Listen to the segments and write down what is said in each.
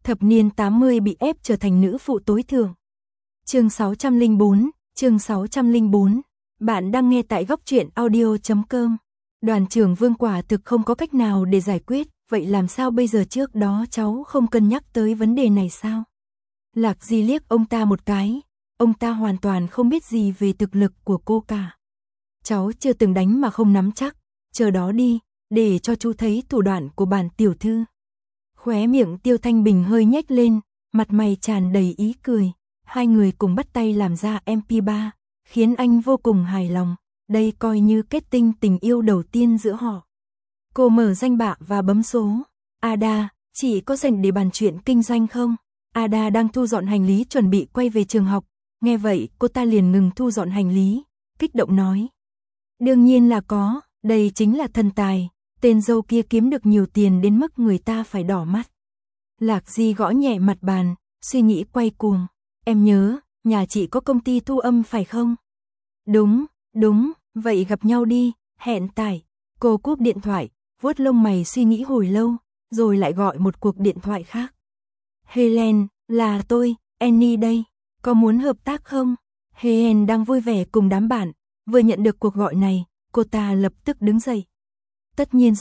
Thập niên 80 bị ép trở thành nữ phụ tối thượng. Chương 604. Bạn đang nghe tại góc truyện audio.com. Đoàn trưởng Vương quả thực không có cách nào để giải quyết, vậy làm sao bây giờ, trước đó cháu không cân nhắc tới vấn đề này sao? Lạc Di liếc ông ta một cái, ông ta hoàn toàn không biết gì về thực lực của cô cả. Cháu chưa từng đánh mà không nắm chắc, chờ đó đi, để cho chú thấy thủ đoạn của bản tiểu thư. Khóe miệng Tiêu Thanh Bình hơi nhếch lên, mặt mày tràn đầy ý cười, hai người cùng bắt tay làm ra MP3, khiến anh vô cùng hài lòng, đây coi như kết tinh tình yêu đầu tiên giữa họ. Cô mở danh bạ và bấm số. Ada, chị có rảnh để bàn chuyện kinh doanh không? Ada đang thu dọn hành lý chuẩn bị quay về trường học, nghe vậy cô ta liền ngừng thu dọn hành lý, kích động nói. Đương nhiên là có, đây chính là thần tài, tên dâu kia kiếm được nhiều tiền đến mức người ta phải đỏ mắt. Lạc Di gõ nhẹ mặt bàn, suy nghĩ quay cuồng. Em nhớ, nhà chị có công ty thu âm phải không? Đúng, vậy gặp nhau đi, hẹn tải. Cô cúp điện thoại, vuốt lông mày suy nghĩ hồi lâu, rồi lại gọi một cuộc điện thoại khác. Helen, là tôi, Annie đây, có muốn hợp tác không? Helen đang vui vẻ cùng đám bạn, vừa nhận được cuộc gọi này, cô ta lập tức đứng dậy. Tất nhiên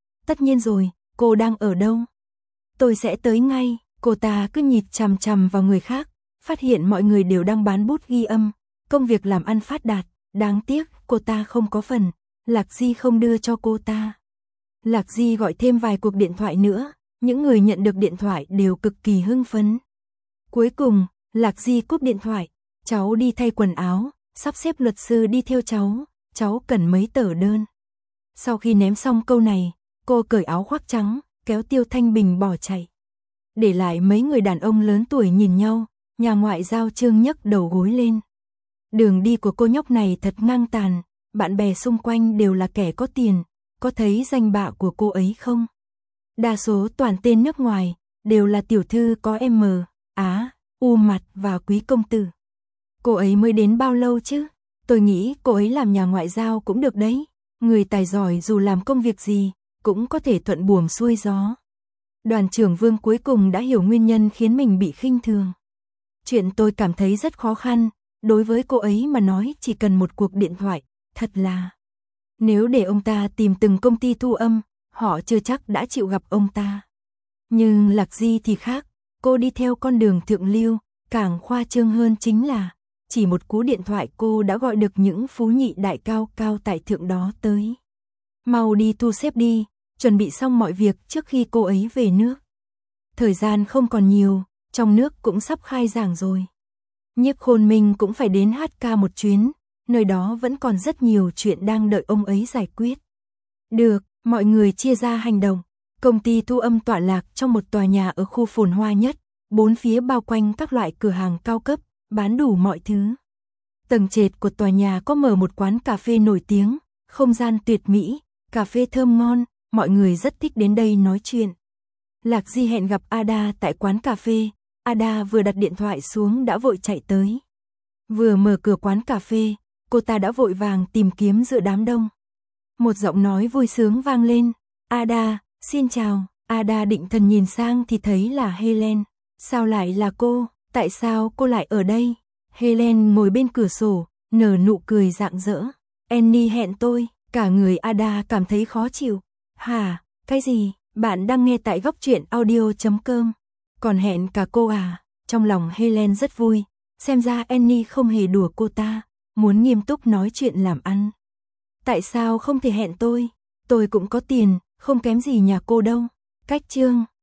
rồi, cô đang ở đâu? Tôi sẽ tới ngay. Cô ta cứ nhìn chằm chằm vào người khác, phát hiện mọi người đều đang bán bút ghi âm, công việc làm ăn phát đạt, đáng tiếc cô ta không có phần, Lạc Di không đưa cho cô ta. Lạc Di gọi thêm vài cuộc điện thoại nữa, những người nhận được điện thoại đều cực kỳ hưng phấn. Cuối cùng, Lạc Di cúp điện thoại, cháu đi thay quần áo, sắp xếp luật sư đi theo cháu cần mấy tờ đơn. Sau khi ném xong câu này, cô cởi áo khoác trắng, kéo Tiêu Thanh Bình bỏ chạy. Để lại mấy người đàn ông lớn tuổi nhìn nhau, nhà ngoại giao Trương nhấc đầu gối lên. Đường đi của cô nhóc này thật ngang tàn, bạn bè xung quanh đều là kẻ có tiền, có thấy danh bạ của cô ấy không? Đa số toàn tên nước ngoài, đều là tiểu thư có M, Á, U mặt và quý công tử. Cô ấy mới đến bao lâu chứ? Tôi nghĩ cô ấy làm nhà ngoại giao cũng được đấy. Người tài giỏi dù làm công việc gì, cũng có thể thuận buồm xuôi gió. Đoàn trưởng Vương cuối cùng đã hiểu nguyên nhân khiến mình bị khinh thường. Chuyện tôi cảm thấy rất khó khăn, đối với cô ấy mà nói chỉ cần một cuộc điện thoại, thật là... Nếu để ông ta tìm từng công ty thu âm, họ chưa chắc đã chịu gặp ông ta. Nhưng Lạc Di thì khác, cô đi theo con đường thượng lưu, càng khoa trương hơn chính là chỉ một cú điện thoại cô đã gọi được những phú nhị đại cao tại thượng đó tới. Mau đi thu xếp đi, chuẩn bị xong mọi việc trước khi cô ấy về nước. Thời gian không còn nhiều, trong nước cũng sắp khai giảng rồi. Nhiếp Khôn Minh cũng phải đến HK một chuyến, nơi đó vẫn còn rất nhiều chuyện đang đợi ông ấy giải quyết. Được, mọi người chia ra hành động. Công ty thu âm tọa lạc trong một tòa nhà ở khu phồn hoa nhất, bốn phía bao quanh các loại cửa hàng cao cấp, bán đủ mọi thứ. Tầng trệt của tòa nhà có mở một quán cà phê nổi tiếng, không gian tuyệt mỹ, cà phê thơm ngon, mọi người rất thích đến đây nói chuyện. Lạc Di hẹn gặp Ada tại quán cà phê, Ada vừa đặt điện thoại xuống đã vội chạy tới. Vừa mở cửa quán cà phê, cô ta đã vội vàng tìm kiếm giữa đám đông. Một giọng nói vui sướng vang lên, Ada, xin chào. Ada định thần nhìn sang thì thấy là Helen. Sao lại là cô? Tại sao cô lại ở đây? Helen ngồi bên cửa sổ, nở nụ cười rạng rỡ. Annie hẹn tôi. Cả người Ada cảm thấy khó chịu. Hả? Cái gì? Bạn đang nghe tại góc truyện audio.com. Còn hẹn cả cô à? Trong lòng Helen rất vui. Xem ra Annie không hề đùa cô ta, muốn nghiêm túc nói chuyện làm ăn. Tại sao không thể hẹn tôi? Tôi cũng có tiền, không kém gì nhà cô đâu. Cách chương